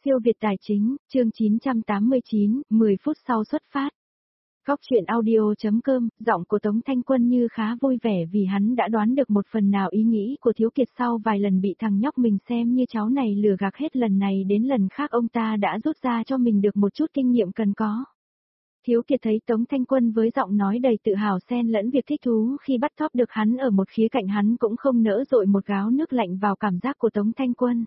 Siêu Việt Tài Chính, chương 989, 10 phút sau xuất phát. Góc chuyện audio.com, giọng của Tống Thanh Quân như khá vui vẻ vì hắn đã đoán được một phần nào ý nghĩ của Thiếu Kiệt sau vài lần bị thằng nhóc mình xem như cháu này lừa gạt hết lần này đến lần khác ông ta đã rút ra cho mình được một chút kinh nghiệm cần có. Thiếu Kiệt thấy Tống Thanh Quân với giọng nói đầy tự hào xen lẫn việc thích thú khi bắt thóp được hắn ở một khía cạnh hắn cũng không nỡ dội một gáo nước lạnh vào cảm giác của Tống Thanh Quân.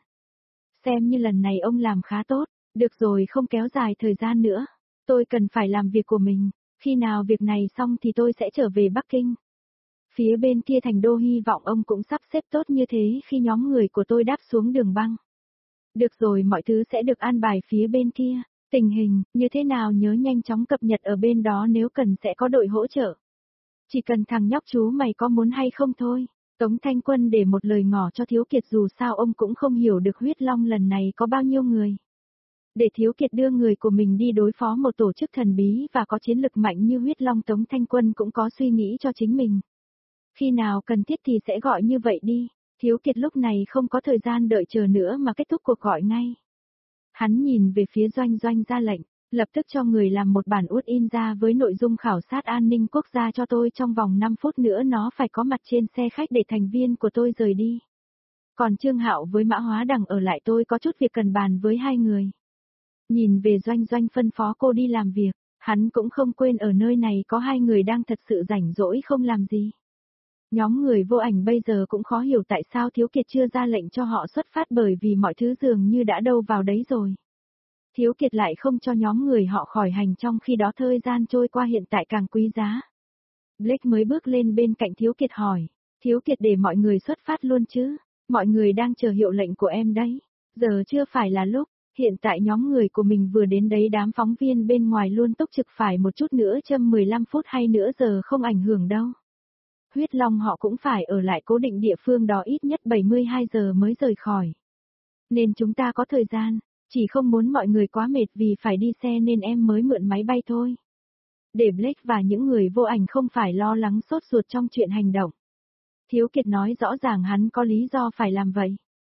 Xem như lần này ông làm khá tốt, được rồi không kéo dài thời gian nữa. Tôi cần phải làm việc của mình, khi nào việc này xong thì tôi sẽ trở về Bắc Kinh. Phía bên kia thành đô hy vọng ông cũng sắp xếp tốt như thế khi nhóm người của tôi đáp xuống đường băng. Được rồi mọi thứ sẽ được an bài phía bên kia, tình hình như thế nào nhớ nhanh chóng cập nhật ở bên đó nếu cần sẽ có đội hỗ trợ. Chỉ cần thằng nhóc chú mày có muốn hay không thôi. Tống Thanh Quân để một lời ngỏ cho Thiếu Kiệt dù sao ông cũng không hiểu được huyết long lần này có bao nhiêu người. Để Thiếu Kiệt đưa người của mình đi đối phó một tổ chức thần bí và có chiến lực mạnh như huyết long Tống Thanh Quân cũng có suy nghĩ cho chính mình. Khi nào cần thiết thì sẽ gọi như vậy đi, Thiếu Kiệt lúc này không có thời gian đợi chờ nữa mà kết thúc cuộc gọi ngay. Hắn nhìn về phía Doanh Doanh ra lệnh. Lập tức cho người làm một bản út in ra với nội dung khảo sát an ninh quốc gia cho tôi trong vòng 5 phút nữa nó phải có mặt trên xe khách để thành viên của tôi rời đi. Còn Trương Hạo với Mã Hóa Đằng ở lại tôi có chút việc cần bàn với hai người. Nhìn về Doanh Doanh phân phó cô đi làm việc, hắn cũng không quên ở nơi này có hai người đang thật sự rảnh rỗi không làm gì. Nhóm người vô ảnh bây giờ cũng khó hiểu tại sao Thiếu Kiệt chưa ra lệnh cho họ xuất phát bởi vì mọi thứ dường như đã đâu vào đấy rồi. Thiếu Kiệt lại không cho nhóm người họ khỏi hành trong khi đó thời gian trôi qua hiện tại càng quý giá. Blake mới bước lên bên cạnh Thiếu Kiệt hỏi, Thiếu Kiệt để mọi người xuất phát luôn chứ, mọi người đang chờ hiệu lệnh của em đấy, giờ chưa phải là lúc, hiện tại nhóm người của mình vừa đến đấy đám phóng viên bên ngoài luôn túc trực phải một chút nữa châm 15 phút hay nữa giờ không ảnh hưởng đâu. Huyết Long họ cũng phải ở lại cố định địa phương đó ít nhất 72 giờ mới rời khỏi. Nên chúng ta có thời gian. Chỉ không muốn mọi người quá mệt vì phải đi xe nên em mới mượn máy bay thôi. Để Blake và những người vô ảnh không phải lo lắng sốt ruột trong chuyện hành động. Thiếu Kiệt nói rõ ràng hắn có lý do phải làm vậy.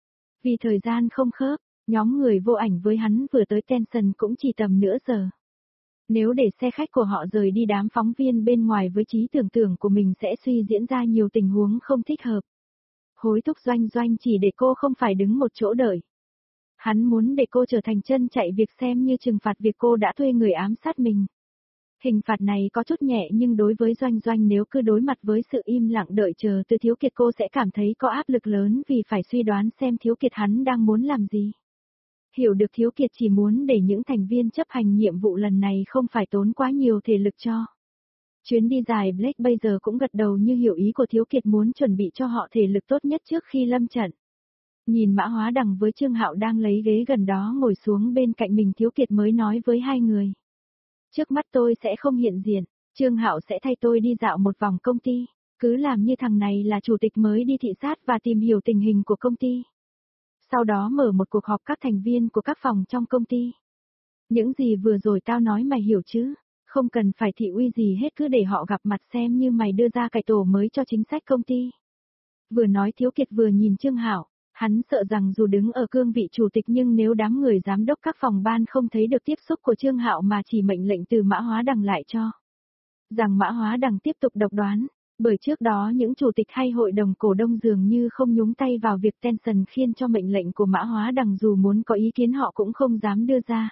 Vì thời gian không khớp, nhóm người vô ảnh với hắn vừa tới Tension cũng chỉ tầm nửa giờ. Nếu để xe khách của họ rời đi đám phóng viên bên ngoài với trí tưởng tượng của mình sẽ suy diễn ra nhiều tình huống không thích hợp. Hối thúc Doanh Doanh chỉ để cô không phải đứng một chỗ đợi. Hắn muốn để cô trở thành chân chạy việc xem như trừng phạt việc cô đã thuê người ám sát mình. Hình phạt này có chút nhẹ nhưng đối với Doanh Doanh nếu cứ đối mặt với sự im lặng đợi chờ từ Thiếu Kiệt cô sẽ cảm thấy có áp lực lớn vì phải suy đoán xem Thiếu Kiệt hắn đang muốn làm gì. Hiểu được Thiếu Kiệt chỉ muốn để những thành viên chấp hành nhiệm vụ lần này không phải tốn quá nhiều thể lực cho. Chuyến đi dài Blake bây giờ cũng gật đầu như hiểu ý của Thiếu Kiệt muốn chuẩn bị cho họ thể lực tốt nhất trước khi lâm trận. Nhìn Mã Hóa Đằng với Trương Hạo đang lấy ghế gần đó ngồi xuống bên cạnh mình Thiếu Kiệt mới nói với hai người. Trước mắt tôi sẽ không hiện diện, Trương Hạo sẽ thay tôi đi dạo một vòng công ty, cứ làm như thằng này là chủ tịch mới đi thị sát và tìm hiểu tình hình của công ty. Sau đó mở một cuộc họp các thành viên của các phòng trong công ty. Những gì vừa rồi tao nói mày hiểu chứ, không cần phải thị uy gì hết cứ để họ gặp mặt xem như mày đưa ra cải tổ mới cho chính sách công ty. Vừa nói Thiếu Kiệt vừa nhìn Trương Hạo. Hắn sợ rằng dù đứng ở cương vị chủ tịch nhưng nếu đám người giám đốc các phòng ban không thấy được tiếp xúc của Trương Hạo mà chỉ mệnh lệnh từ Mã Hóa Đằng lại cho. Rằng Mã Hóa Đằng tiếp tục độc đoán, bởi trước đó những chủ tịch hay hội đồng cổ đông dường như không nhúng tay vào việc Tension khiên cho mệnh lệnh của Mã Hóa Đằng dù muốn có ý kiến họ cũng không dám đưa ra.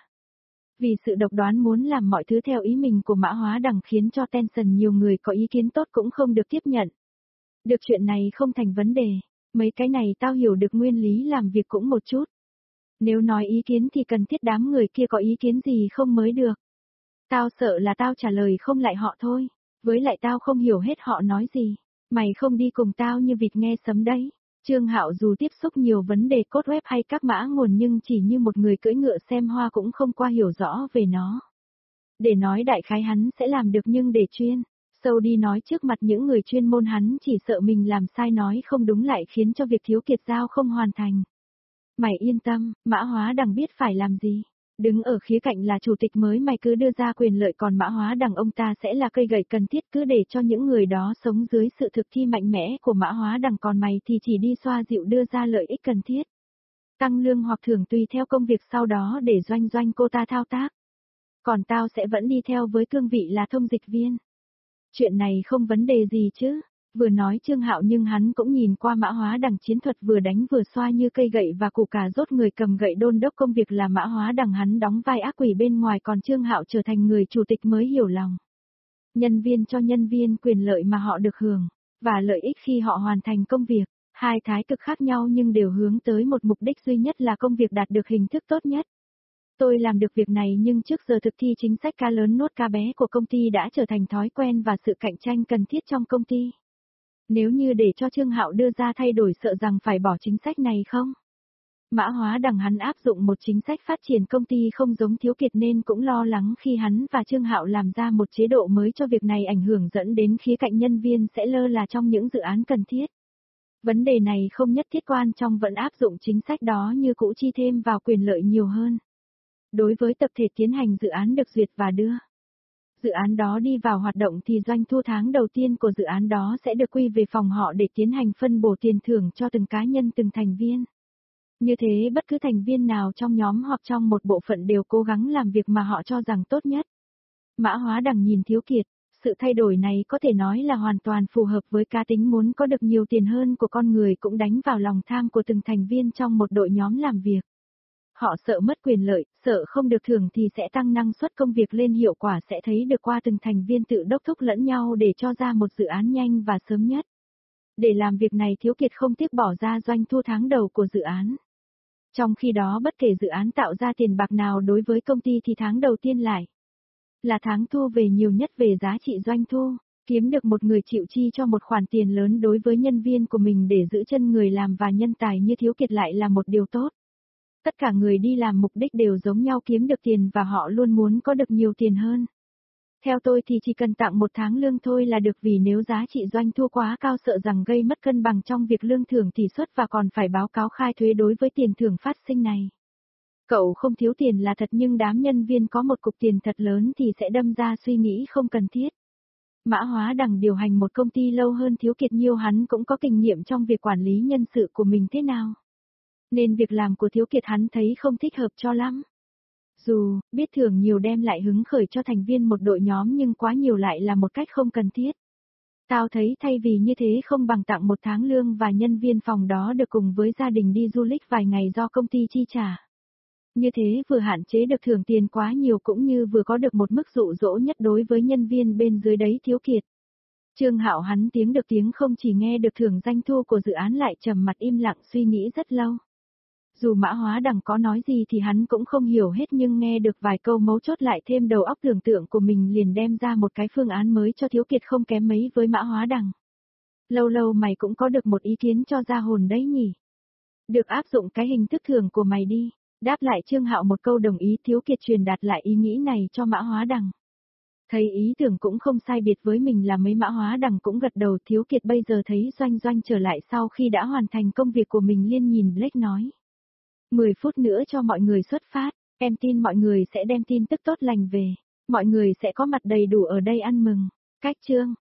Vì sự độc đoán muốn làm mọi thứ theo ý mình của Mã Hóa Đằng khiến cho Tension nhiều người có ý kiến tốt cũng không được tiếp nhận. Được chuyện này không thành vấn đề. Mấy cái này tao hiểu được nguyên lý làm việc cũng một chút. Nếu nói ý kiến thì cần thiết đám người kia có ý kiến gì không mới được. Tao sợ là tao trả lời không lại họ thôi. Với lại tao không hiểu hết họ nói gì. Mày không đi cùng tao như vịt nghe sấm đấy. Trương Hạo dù tiếp xúc nhiều vấn đề code web hay các mã nguồn nhưng chỉ như một người cưỡi ngựa xem hoa cũng không qua hiểu rõ về nó. Để nói đại khái hắn sẽ làm được nhưng để chuyên sâu đi nói trước mặt những người chuyên môn hắn chỉ sợ mình làm sai nói không đúng lại khiến cho việc Thiếu Kiệt giao không hoàn thành. Mày yên tâm, Mã Hóa Đằng biết phải làm gì. Đứng ở khía cạnh là chủ tịch mới mày cứ đưa ra quyền lợi còn Mã Hóa Đằng ông ta sẽ là cây gậy cần thiết cứ để cho những người đó sống dưới sự thực thi mạnh mẽ của Mã Hóa Đằng còn mày thì chỉ đi xoa dịu đưa ra lợi ích cần thiết. Tăng lương hoặc thưởng tùy theo công việc sau đó để doanh doanh cô ta thao tác. Còn tao sẽ vẫn đi theo với cương vị là thông dịch viên. Chuyện này không vấn đề gì chứ. Vừa nói Trương Hạo nhưng hắn cũng nhìn qua Mã Hóa Đằng chiến thuật vừa đánh vừa xoa như cây gậy và củ cà rốt, người cầm gậy đôn đốc công việc là Mã Hóa Đằng, hắn đóng vai ác quỷ bên ngoài, còn Trương Hạo trở thành người chủ tịch mới hiểu lòng. Nhân viên cho nhân viên quyền lợi mà họ được hưởng, và lợi ích khi họ hoàn thành công việc. Hai thái cực khác nhau nhưng đều hướng tới một mục đích duy nhất là công việc đạt được hình thức tốt nhất. Tôi làm được việc này nhưng trước giờ thực thi chính sách cá lớn nuốt cá bé của công ty đã trở thành thói quen và sự cạnh tranh cần thiết trong công ty. Nếu như để cho Trương Hạo đưa ra thay đổi sợ rằng phải bỏ chính sách này không? Mã Hóa Đằng hắn áp dụng một chính sách phát triển công ty không giống Thiếu Kiệt nên cũng lo lắng khi hắn và Trương Hạo làm ra một chế độ mới cho việc này ảnh hưởng dẫn đến khía cạnh nhân viên sẽ lơ là trong những dự án cần thiết. Vấn đề này không nhất thiết quan trọng vẫn áp dụng chính sách đó như cũ, chi thêm vào quyền lợi nhiều hơn. Đối với tập thể tiến hành dự án được duyệt và đưa dự án đó đi vào hoạt động thì doanh thu tháng đầu tiên của dự án đó sẽ được quy về phòng họ để tiến hành phân bổ tiền thưởng cho từng cá nhân, từng thành viên. Như thế bất cứ thành viên nào trong nhóm hoặc trong một bộ phận đều cố gắng làm việc mà họ cho rằng tốt nhất. Mã Hóa Đằng nhìn Thiếu Kiệt, sự thay đổi này có thể nói là hoàn toàn phù hợp với cá tính muốn có được nhiều tiền hơn của con người, cũng đánh vào lòng tham của từng thành viên trong một đội nhóm làm việc. Họ sợ mất quyền lợi, sợ không được thưởng thì sẽ tăng năng suất công việc lên, hiệu quả sẽ thấy được qua từng thành viên tự đốc thúc lẫn nhau để cho ra một dự án nhanh và sớm nhất. Để làm việc này Thiếu Kiệt không tiếc bỏ ra doanh thu tháng đầu của dự án. Trong khi đó bất kể dự án tạo ra tiền bạc nào đối với công ty thì tháng đầu tiên lại là tháng thu về nhiều nhất về giá trị doanh thu. Kiếm được một người chịu chi cho một khoản tiền lớn đối với nhân viên của mình để giữ chân người làm và nhân tài như Thiếu Kiệt lại là một điều tốt. Tất cả người đi làm mục đích đều giống nhau, kiếm được tiền và họ luôn muốn có được nhiều tiền hơn. Theo tôi thì chỉ cần tặng một tháng lương thôi là được, vì nếu giá trị doanh thu quá cao sợ rằng gây mất cân bằng trong việc lương thưởng tỷ suất và còn phải báo cáo khai thuế đối với tiền thưởng phát sinh này. Cậu không thiếu tiền là thật nhưng đám nhân viên có một cục tiền thật lớn thì sẽ đâm ra suy nghĩ không cần thiết. Mã Hóa Đằng điều hành một công ty lâu hơn Thiếu Kiệt nhiều, hắn cũng có kinh nghiệm trong việc quản lý nhân sự của mình thế nào. Nên việc làm của Thiếu Kiệt hắn thấy không thích hợp cho lắm. Dù biết thưởng nhiều đem lại hứng khởi cho thành viên một đội nhóm nhưng quá nhiều lại là một cách không cần thiết. Tao thấy thay vì như thế không bằng tặng một tháng lương và nhân viên phòng đó được cùng với gia đình đi du lịch vài ngày do công ty chi trả. Như thế vừa hạn chế được thưởng tiền quá nhiều cũng như vừa có được một mức dụ dỗ nhất đối với nhân viên bên dưới đấy Thiếu Kiệt. Trương Hạo hắn tiếng được tiếng không, chỉ nghe được thưởng doanh thu của dự án lại trầm mặt im lặng suy nghĩ rất lâu. Dù Mã Hóa Đằng có nói gì thì hắn cũng không hiểu hết, nhưng nghe được vài câu mấu chốt lại thêm đầu óc tưởng tượng của mình liền đem ra một cái phương án mới cho Thiếu Kiệt không kém mấy với Mã Hóa Đằng. Lâu lâu mày cũng có được một ý kiến cho ra hồn đấy nhỉ. Được áp dụng cái hình thức thưởng của mày đi. Đáp lại Trương Hạo một câu đồng ý, Thiếu Kiệt truyền đạt lại ý nghĩ này cho Mã Hóa Đằng. Thấy ý tưởng cũng không sai biệt với mình là mấy, Mã Hóa Đằng cũng gật đầu. Thiếu Kiệt bây giờ thấy Doanh Doanh trở lại sau khi đã hoàn thành công việc của mình liền nhìn Blake nói. 10 phút nữa cho mọi người xuất phát, em tin mọi người sẽ đem tin tức tốt lành về. Mọi người sẽ có mặt đầy đủ ở đây ăn mừng. Cách chương